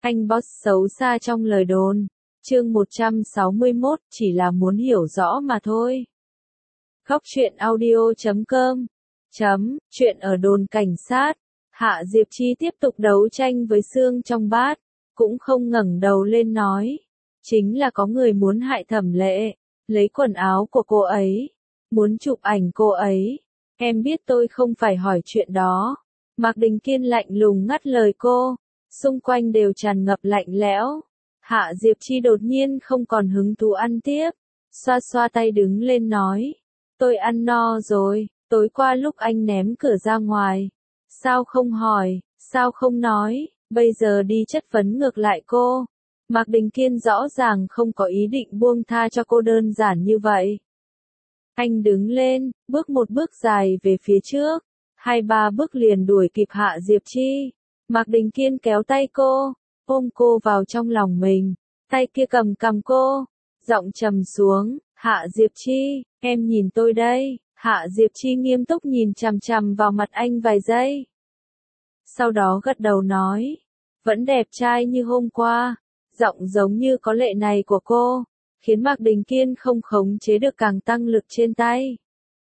Anh boss xấu xa trong lời đồn. Chương 161, chỉ là muốn hiểu rõ mà thôi. Góc truyện audio.com. Chuyện ở đồn cảnh sát. Hạ Diệp Chi tiếp tục đấu tranh với xương trong bát, cũng không ngẩng đầu lên nói. Chính là có người muốn hại Thẩm Lệ, lấy quần áo của cô ấy, muốn chụp ảnh cô ấy. Em biết tôi không phải hỏi chuyện đó. Mạc Đình Kiên lạnh lùng ngắt lời cô, xung quanh đều tràn ngập lạnh lẽo. Hạ Diệp Chi đột nhiên không còn hứng thú ăn tiếp, xoa xoa tay đứng lên nói. Tôi ăn no rồi, tối qua lúc anh ném cửa ra ngoài. Sao không hỏi, sao không nói, bây giờ đi chất vấn ngược lại cô. Mạc Đình Kiên rõ ràng không có ý định buông tha cho cô đơn giản như vậy. Anh đứng lên, bước một bước dài về phía trước, 2-3 bước liền đuổi kịp Hạ Diệp Chi. Mạc Đình Kiên kéo tay cô, ôm cô vào trong lòng mình, tay kia cầm cằm cô, giọng trầm xuống, Hạ Diệp Chi, em nhìn tôi đây. Hạ Diệp Chi nghiêm túc nhìn chằm chằm vào mặt anh vài giây. Sau đó gật đầu nói, vẫn đẹp trai như hôm qua. Giọng giống như có lệ này của cô, khiến Mạc Đình Kiên không khống chế được càng tăng lực trên tay.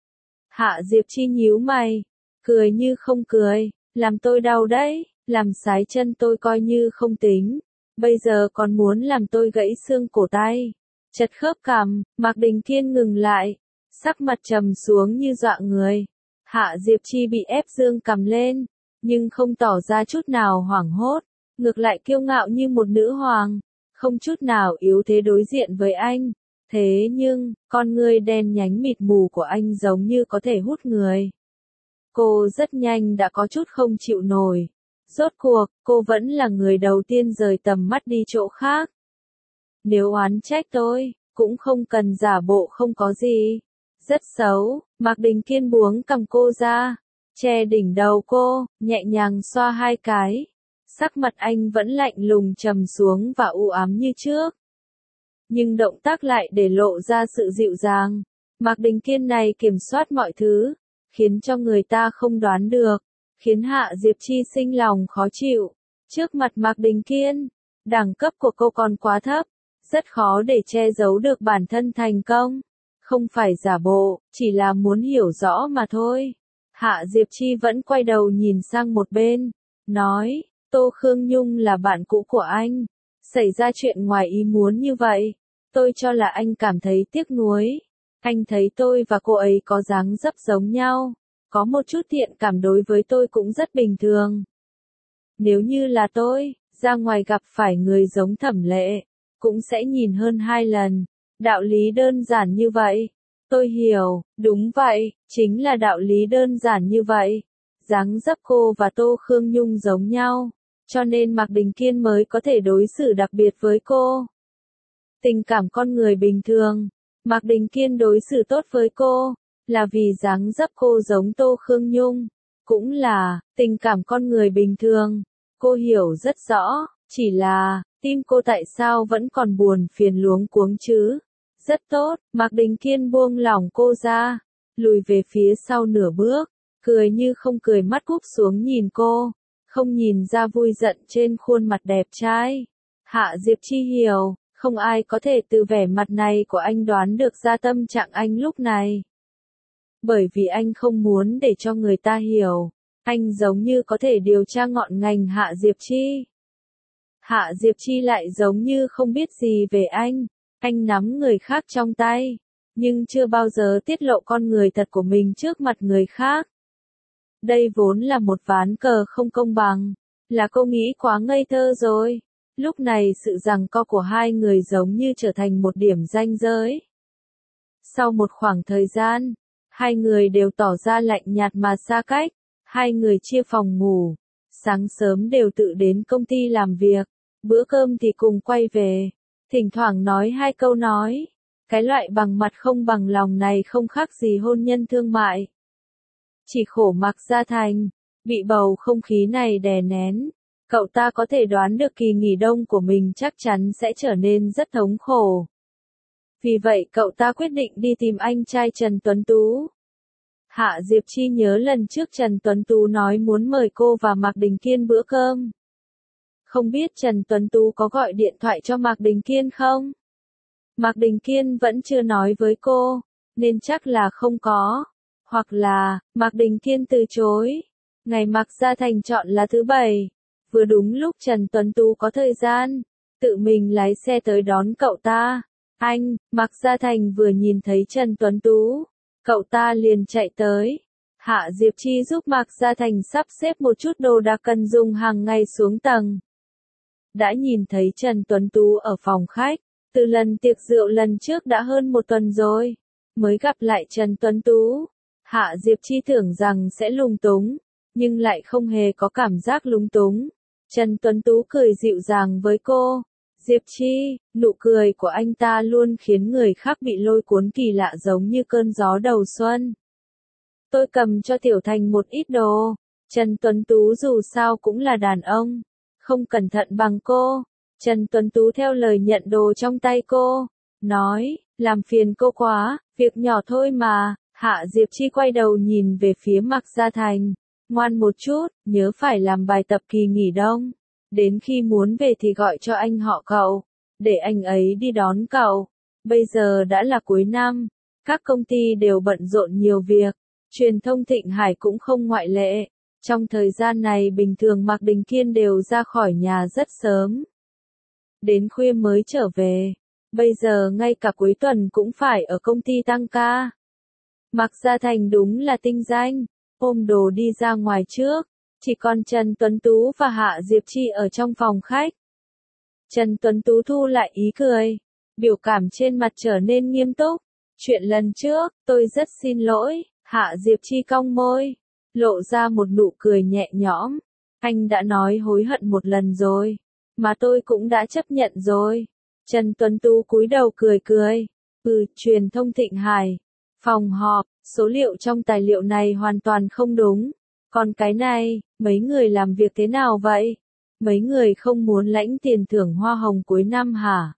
Hạ Diệp Chi nhíu mày, cười như không cười, làm tôi đau đấy, làm sái chân tôi coi như không tính, bây giờ còn muốn làm tôi gãy xương cổ tay. Chật khớp cằm, Mạc Đình Kiên ngừng lại, sắc mặt trầm xuống như dọa người. Hạ Diệp Chi bị ép dương cằm lên, nhưng không tỏ ra chút nào hoảng hốt, ngược lại kiêu ngạo như một nữ hoàng, không chút nào yếu thế đối diện với anh. Thế nhưng, con ngươi đen nhánh mịt mù của anh giống như có thể hút người. Cô rất nhanh đã có chút không chịu nổi. Rốt cuộc, cô vẫn là người đầu tiên rời tầm mắt đi chỗ khác. Nếu oán trách tôi, cũng không cần giả bộ không có gì. Rất xấu, Mạc Đình Kiên buông cầm cô ra, che đỉnh đầu cô, nhẹ nhàng xoa 2 cái. Sắc mặt anh vẫn lạnh lùng trầm xuống và u ám như trước. Nhưng động tác lại để lộ ra sự dịu dàng. Mạc Đình Kiên này kiểm soát mọi thứ, khiến cho người ta không đoán được, khiến Hạ Diệp Chi sinh lòng khó chịu. Trước mặt Mạc Đình Kiên, đẳng cấp của cô còn quá thấp, rất khó để che giấu được bản thân thành công. Không phải giả bộ, chỉ là muốn hiểu rõ mà thôi. Hạ Diệp Chi vẫn quay đầu nhìn sang một bên, nói, Tô Khương Nhung là bạn cũ của anh. Xảy ra chuyện ngoài ý muốn như vậy, tôi cho là anh cảm thấy tiếc nuối. Anh thấy tôi và cô ấy có dáng dấp giống nhau, có một chút thiện cảm đối với tôi cũng rất bình thường. Nếu như là tôi, ra ngoài gặp phải người giống Thẩm Lệ, cũng sẽ nhìn hơn 2 lần. Đạo lý đơn giản như vậy. Tôi hiểu, đúng vậy, chính là đạo lý đơn giản như vậy. Dáng dấp cô và Tô Khương Nhung giống nhau, cho nên Mạc Đình Kiên mới có thể đối xử đặc biệt với cô. Tình cảm con người bình thường, Mạc Đình Kiên đối xử tốt với cô, là vì dáng dấp cô giống Tô Khương Nhung, cũng là tình cảm con người bình thường. Cô hiểu rất rõ, chỉ là tim cô tại sao vẫn còn buồn phiền luống cuống chứ? Rất tốt, Mạc Đình Kiên buông lỏng cô ra, lùi về phía sau nửa bước, cười như không cười, mắt cúp xuống nhìn cô, không nhìn ra vui giận trên khuôn mặt đẹp trai. Hạ Diệp Chi hiểu, không ai có thể từ vẻ mặt này của anh đoán được ra tâm trạng anh lúc này. Bởi vì anh không muốn để cho người ta hiểu, anh giống như có thể điều tra ngọn ngành Hạ Diệp Chi. Hạ Diệp Chi lại giống như không biết gì về anh nắm người khác trong tay, nhưng chưa bao giờ tiết lộ con người thật của mình trước mặt người khác. Đây vốn là một ván cờ không công bằng, là cô nghĩ quá ngây thơ rồi. Lúc này sự giằng co của hai người giống như trở thành một điểm ranh giới. Sau một khoảng thời gian, hai người đều tỏ ra lạnh nhạt mà xa cách, hai người chia phòng ngủ, sáng sớm đều tự đến công ty làm việc, bữa cơm thì cùng quay về, thỉnh thoảng nói 2 câu nói. Cái loại bằng mặt không bằng lòng này không khác gì hôn nhân thương mại. Chỉ khổ Mạc Gia Thành, bị bầu không khí này đè nén. Cậu ta có thể đoán được kỳ nghỉ đông của mình chắc chắn sẽ trở nên rất thống khổ. Vì vậy cậu ta quyết định đi tìm anh trai Trần Tuấn Tú. Hạ Diệp Chi nhớ lần trước Trần Tuấn Tú nói muốn mời cô và Mạc Đình Kiên bữa cơm. Không biết Trần Tuấn Tú có gọi điện thoại cho Mạc Đình Kiên không? Mạc Đình Kiên vẫn chưa nói với cô, nên chắc là không có. Hoặc là, Mạc Đình Kiên từ chối. Ngày Mạc Gia Thành chọn là thứ Bảy. Vừa đúng lúc Trần Tuấn Tú có thời gian, tự mình lái xe tới đón cậu ta. Anh, Mạc Gia Thành vừa nhìn thấy Trần Tuấn Tú, cậu ta liền chạy tới. Hạ Diệp Chi giúp Mạc Gia Thành sắp xếp một chút đồ đạc cần dùng hàng ngày xuống tầng. Đã nhìn thấy Trần Tuấn Tú ở phòng khách, từ lần tiệc rượu lần trước đã hơn một tuần rồi, mới gặp lại Trần Tuấn Tú. Hạ Diệp Chi tưởng rằng sẽ lung túng, nhưng lại không hề có cảm giác lung túng. Trần Tuấn Tú cười dịu dàng với cô. Diệp Chi, nụ cười của anh ta luôn khiến người khác bị lôi cuốn kỳ lạ giống như cơn gió đầu xuân. Tôi cầm cho Tiểu Thành một ít đồ. Trần Tuấn Tú dù sao cũng là đàn ông, không cẩn thận bằng cô. Trần Tuấn Tú theo lời nhận đồ trong tay cô, nói, làm phiền cô quá, việc nhỏ thôi mà. Hạ Diệp Chi quay đầu nhìn về phía Mạc Gia Thành, ngoan một chút, nhớ phải làm bài tập kỳ nghỉ đông. Đến khi muốn về thì gọi cho anh họ cậu, để anh ấy đi đón cậu. Bây giờ đã là cuối năm, các công ty đều bận rộn nhiều việc, truyền thông Thịnh Hải cũng không ngoại lệ. Trong thời gian này bình thường Mạc Đình Kiên đều ra khỏi nhà rất sớm, đến khuya mới trở về. Bây giờ ngay cả cuối tuần cũng phải ở công ty tăng ca. Mạc Gia Thành đúng là tinh danh, ôm đồ đi ra ngoài trước. Chỉ còn Trần Tuấn Tú và Hạ Diệp Chi ở trong phòng khách. Trần Tuấn Tú thu lại ý cười, biểu cảm trên mặt trở nên nghiêm túc. Chuyện lần trước, tôi rất xin lỗi. Hạ Diệp Chi cong môi, lộ ra một nụ cười nhẹ nhõm. Anh đã nói hối hận một lần rồi, mà tôi cũng đã chấp nhận rồi. Trần Tuấn Tú cúi đầu cười cười. Truyền thông Thịnh Hải. Phòng họp, số liệu trong tài liệu này hoàn toàn không đúng. Còn cái này, mấy người làm việc thế nào vậy? Mấy người không muốn lãnh tiền thưởng hoa hồng cuối năm hả?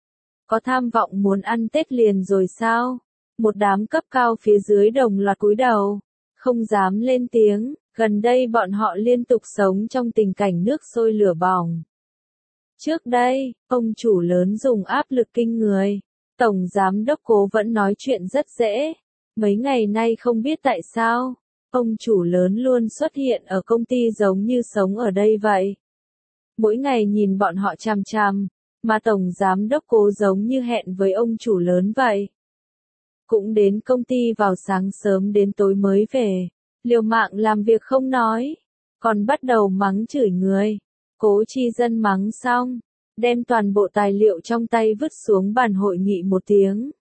Có tham vọng muốn ăn Tết liền rồi sao? Một đám cấp cao phía dưới đồng loạt cúi đầu, không dám lên tiếng. Gần đây bọn họ liên tục sống trong tình cảnh nước sôi lửa bỏng. Trước đây, ông chủ lớn dùng áp lực kinh người. Tổng giám đốc Cố vẫn nói chuyện rất dễ. Mấy ngày nay không biết tại sao, ông chủ lớn luôn xuất hiện ở công ty giống như sống ở đây vậy. Mỗi ngày nhìn bọn họ chằm chằm, mà tổng giám đốc Cố giống như hẹn với ông chủ lớn vậy. Cũng đến công ty vào sáng sớm đến tối mới về, liều mạng làm việc không nói, còn bắt đầu mắng chửi người. Cố Chi Dân mắng xong, đem toàn bộ tài liệu trong tay vứt xuống bàn hội nghị một tiếng.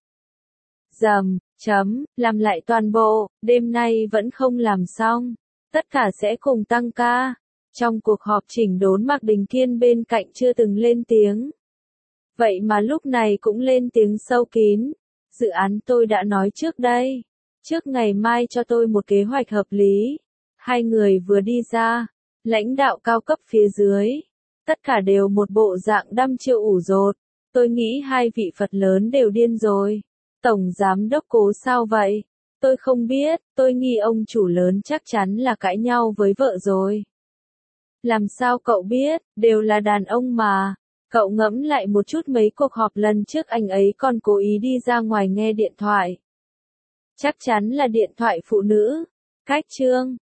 Làm lại toàn bộ, đêm nay vẫn không làm xong, tất cả sẽ cùng tăng ca. Trong cuộc họp chỉnh đốn Mạc Đình Kiên bên cạnh chưa từng lên tiếng. Vậy mà lúc này cũng lên tiếng sâu kín. Dự án tôi đã nói trước đây. Trước ngày mai cho tôi một kế hoạch hợp lý. Hai người vừa đi ra, lãnh đạo cao cấp phía dưới. Tất cả đều một bộ dạng đăm chiêu ủ rột. Tôi nghĩ hai vị Phật lớn đều điên rồi. Tổng giám đốc Cố sao vậy? Tôi không biết, tôi nghi ông chủ lớn chắc chắn là cãi nhau với vợ rồi. Làm sao cậu biết, đều là đàn ông mà. Cậu ngẫm lại một chút mấy cuộc họp lần trước anh ấy còn cố ý đi ra ngoài nghe điện thoại. Chắc chắn là điện thoại phụ nữ. Cách chương